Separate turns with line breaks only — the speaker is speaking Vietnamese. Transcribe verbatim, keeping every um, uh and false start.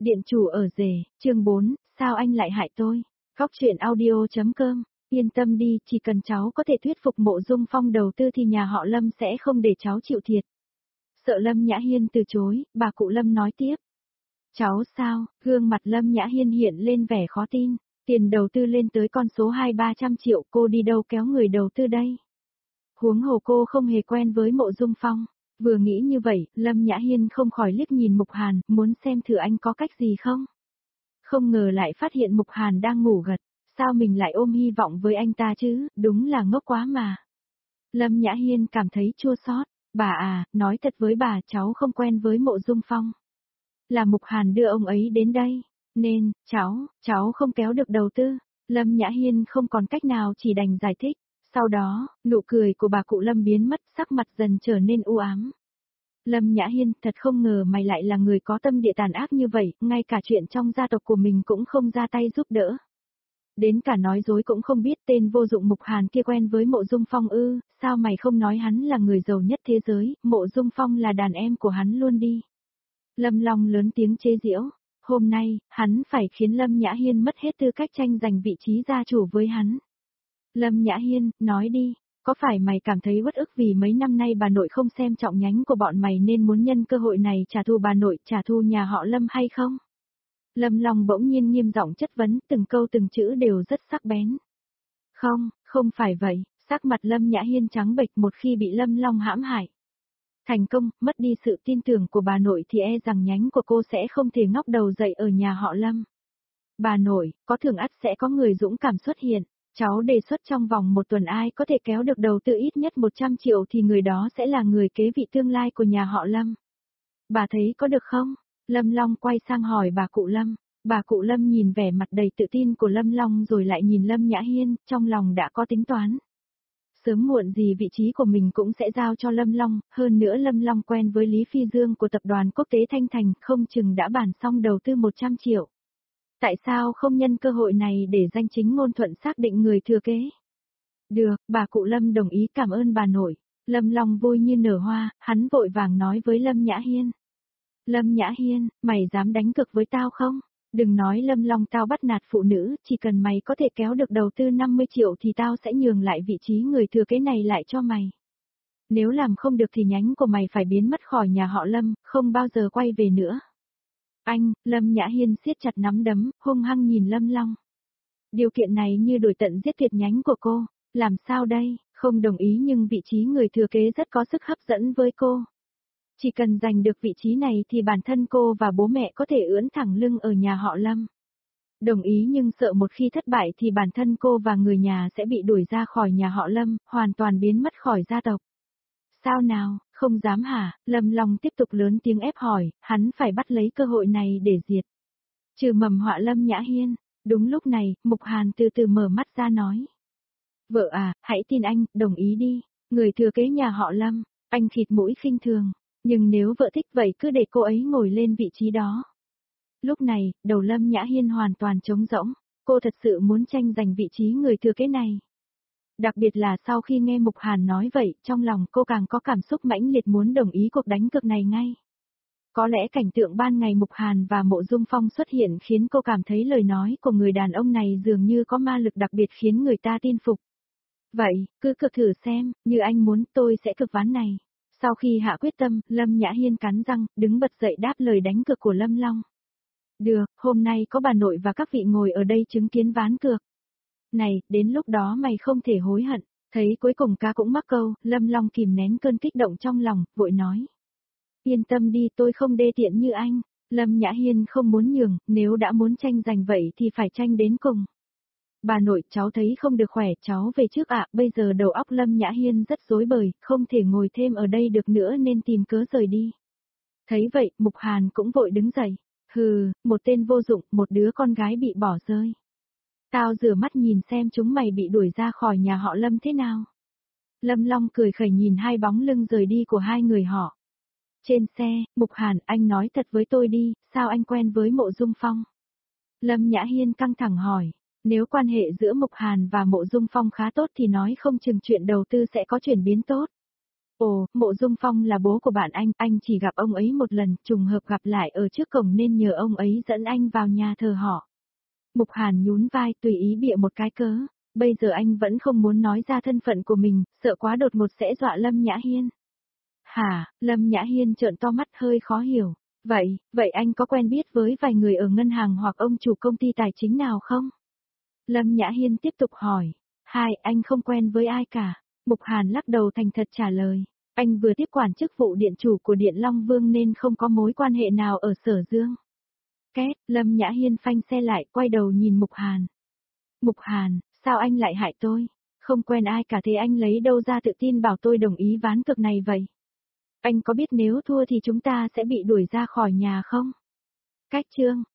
Điện chủ ở rể, chương bốn, sao anh lại hại tôi? Góc truyện audio.com, yên tâm đi, chỉ cần cháu có thể thuyết phục Mộ Dung Phong đầu tư thì nhà họ Lâm sẽ không để cháu chịu thiệt. Sợ Lâm Nhã Hiên từ chối, bà cụ Lâm nói tiếp. Cháu sao? Gương mặt Lâm Nhã Hiên hiện lên vẻ khó tin, tiền đầu tư lên tới con số hai ba trăm triệu, cô đi đâu kéo người đầu tư đây? Huống hồ cô không hề quen với Mộ Dung Phong. Vừa nghĩ như vậy, Lâm Nhã Hiên không khỏi liếc nhìn Mục Hàn, muốn xem thử anh có cách gì không. Không ngờ lại phát hiện Mục Hàn đang ngủ gật, sao mình lại ôm hy vọng với anh ta chứ, đúng là ngốc quá mà. Lâm Nhã Hiên cảm thấy chua xót, bà à, nói thật với bà, cháu không quen với Mộ Dung Phong. Là Mục Hàn đưa ông ấy đến đây, nên, cháu, cháu không kéo được đầu tư. Lâm Nhã Hiên không còn cách nào chỉ đành giải thích. Sau đó, nụ cười của bà cụ Lâm biến mất, sắc mặt dần trở nên u ám. Lâm Nhã Hiên, thật không ngờ mày lại là người có tâm địa tàn ác như vậy, ngay cả chuyện trong gia tộc của mình cũng không ra tay giúp đỡ. Đến cả nói dối cũng không biết, tên vô dụng Mục Hàn kia quen với Mộ Dung Phong ư, sao mày không nói hắn là người giàu nhất thế giới, Mộ Dung Phong là đàn em của hắn luôn đi. Lâm Long lớn tiếng chế giễu, hôm nay, hắn phải khiến Lâm Nhã Hiên mất hết tư cách tranh giành vị trí gia chủ với hắn. Lâm Nhã Hiên, nói đi, có phải mày cảm thấy uất ức vì mấy năm nay bà nội không xem trọng nhánh của bọn mày nên muốn nhân cơ hội này trả thù bà nội, trả thù nhà họ Lâm hay không? Lâm Long bỗng nhiên nghiêm giọng chất vấn, từng câu từng chữ đều rất sắc bén. Không, không phải vậy, sắc mặt Lâm Nhã Hiên trắng bệch, một khi bị Lâm Long hãm hại. Thành công, mất đi sự tin tưởng của bà nội thì e rằng nhánh của cô sẽ không thể ngóc đầu dậy ở nhà họ Lâm. Bà nội, có thưởng ắt sẽ có người dũng cảm xuất hiện. Cháu đề xuất trong vòng một tuần ai có thể kéo được đầu tư ít nhất một trăm triệu thì người đó sẽ là người kế vị tương lai của nhà họ Lâm. Bà thấy có được không? Lâm Long quay sang hỏi bà cụ Lâm. Bà cụ Lâm nhìn vẻ mặt đầy tự tin của Lâm Long rồi lại nhìn Lâm Nhã Hiên, trong lòng đã có tính toán. Sớm muộn gì vị trí của mình cũng sẽ giao cho Lâm Long, hơn nữa Lâm Long quen với Lý Phi Dương của tập đoàn quốc tế Thanh Thành, không chừng đã bàn xong đầu tư một trăm triệu. Tại sao không nhân cơ hội này để danh chính ngôn thuận xác định người thừa kế? Được, bà cụ Lâm đồng ý, cảm ơn bà nội. Lâm Long vui như nở hoa, hắn vội vàng nói với Lâm Nhã Hiên. Lâm Nhã Hiên, mày dám đánh cược với tao không? Đừng nói Lâm Long tao bắt nạt phụ nữ, chỉ cần mày có thể kéo được đầu tư năm mươi triệu thì tao sẽ nhường lại vị trí người thừa kế này lại cho mày. Nếu làm không được thì nhánh của mày phải biến mất khỏi nhà họ Lâm, không bao giờ quay về nữa. Anh, Lâm Nhã Hiên siết chặt nắm đấm, hung hăng nhìn Lâm Long. Điều kiện này như đổi tận giết tuyệt nhánh của cô, làm sao đây, không đồng ý nhưng vị trí người thừa kế rất có sức hấp dẫn với cô. Chỉ cần giành được vị trí này thì bản thân cô và bố mẹ có thể ưỡn thẳng lưng ở nhà họ Lâm. Đồng ý nhưng sợ một khi thất bại thì bản thân cô và người nhà sẽ bị đuổi ra khỏi nhà họ Lâm, hoàn toàn biến mất khỏi gia tộc. Sao nào, không dám hả? Lâm Long tiếp tục lớn tiếng ép hỏi, hắn phải bắt lấy cơ hội này để diệt. Trừ mầm họa Lâm Nhã Hiên. Đúng lúc này, Mục Hàn từ từ mở mắt ra nói. Vợ à, hãy tin anh, đồng ý đi. Người thừa kế nhà họ Lâm. Anh khịt mũi khinh thường. Nhưng nếu vợ thích vậy cứ để cô ấy ngồi lên vị trí đó. Lúc này, đầu Lâm Nhã Hiên hoàn toàn trống rỗng. Cô thật sự muốn tranh giành vị trí người thừa kế này. Đặc biệt là sau khi nghe Mục Hàn nói vậy, trong lòng cô càng có cảm xúc mãnh liệt muốn đồng ý cuộc đánh cược này ngay. Có lẽ cảnh tượng ban ngày Mục Hàn và Mộ Dung Phong xuất hiện khiến cô cảm thấy lời nói của người đàn ông này dường như có ma lực đặc biệt khiến người ta tin phục. Vậy, cứ cực thử xem, như anh muốn tôi sẽ cực ván này. Sau khi hạ quyết tâm, Lâm Nhã Hiên cắn răng, đứng bật dậy đáp lời đánh cược của Lâm Long. Được, hôm nay có bà nội và các vị ngồi ở đây chứng kiến ván cược. Này, đến lúc đó mày không thể hối hận. Thấy cuối cùng cá cũng mắc câu, Lâm Long kìm nén cơn kích động trong lòng, vội nói. Yên tâm đi, tôi không đê tiện như anh. Lâm Nhã Hiên không muốn nhường, nếu đã muốn tranh giành vậy thì phải tranh đến cùng. Bà nội, cháu thấy không được khỏe, cháu về trước ạ, bây giờ đầu óc Lâm Nhã Hiên rất rối bời, không thể ngồi thêm ở đây được nữa nên tìm cớ rời đi. Thấy vậy, Mục Hàn cũng vội đứng dậy. Hừ, một tên vô dụng, một đứa con gái bị bỏ rơi. Tao rửa mắt nhìn xem chúng mày bị đuổi ra khỏi nhà họ Lâm thế nào. Lâm Long cười khẩy nhìn hai bóng lưng rời đi của hai người họ. Trên xe, Mục Hàn, anh nói thật với tôi đi, sao anh quen với Mộ Dung Phong? Lâm Nhã Hiên căng thẳng hỏi, nếu quan hệ giữa Mục Hàn và Mộ Dung Phong khá tốt thì nói không chừng chuyện đầu tư sẽ có chuyển biến tốt. Ồ, Mộ Dung Phong là bố của bạn anh, anh chỉ gặp ông ấy một lần, trùng hợp gặp lại ở trước cổng nên nhờ ông ấy dẫn anh vào nhà thờ họ. Mục Hàn nhún vai tùy ý bịa một cái cớ, bây giờ anh vẫn không muốn nói ra thân phận của mình, sợ quá đột ngột sẽ dọa Lâm Nhã Hiên. Hả, Lâm Nhã Hiên trợn to mắt hơi khó hiểu. Vậy, vậy anh có quen biết với vài người ở ngân hàng hoặc ông chủ công ty tài chính nào không? Lâm Nhã Hiên tiếp tục hỏi. Hai, anh không quen với ai cả. Mục Hàn lắc đầu thành thật trả lời. Anh vừa tiếp quản chức vụ điện chủ của Điện Long Vương nên không có mối quan hệ nào ở Sở Dương. Két, Lâm Nhã Hiên phanh xe lại, quay đầu nhìn Mục Hàn. Mục Hàn, sao anh lại hại tôi? Không quen ai cả thế anh lấy đâu ra tự tin bảo tôi đồng ý ván cược này vậy? Anh có biết nếu thua thì chúng ta sẽ bị đuổi ra khỏi nhà không? Cách chương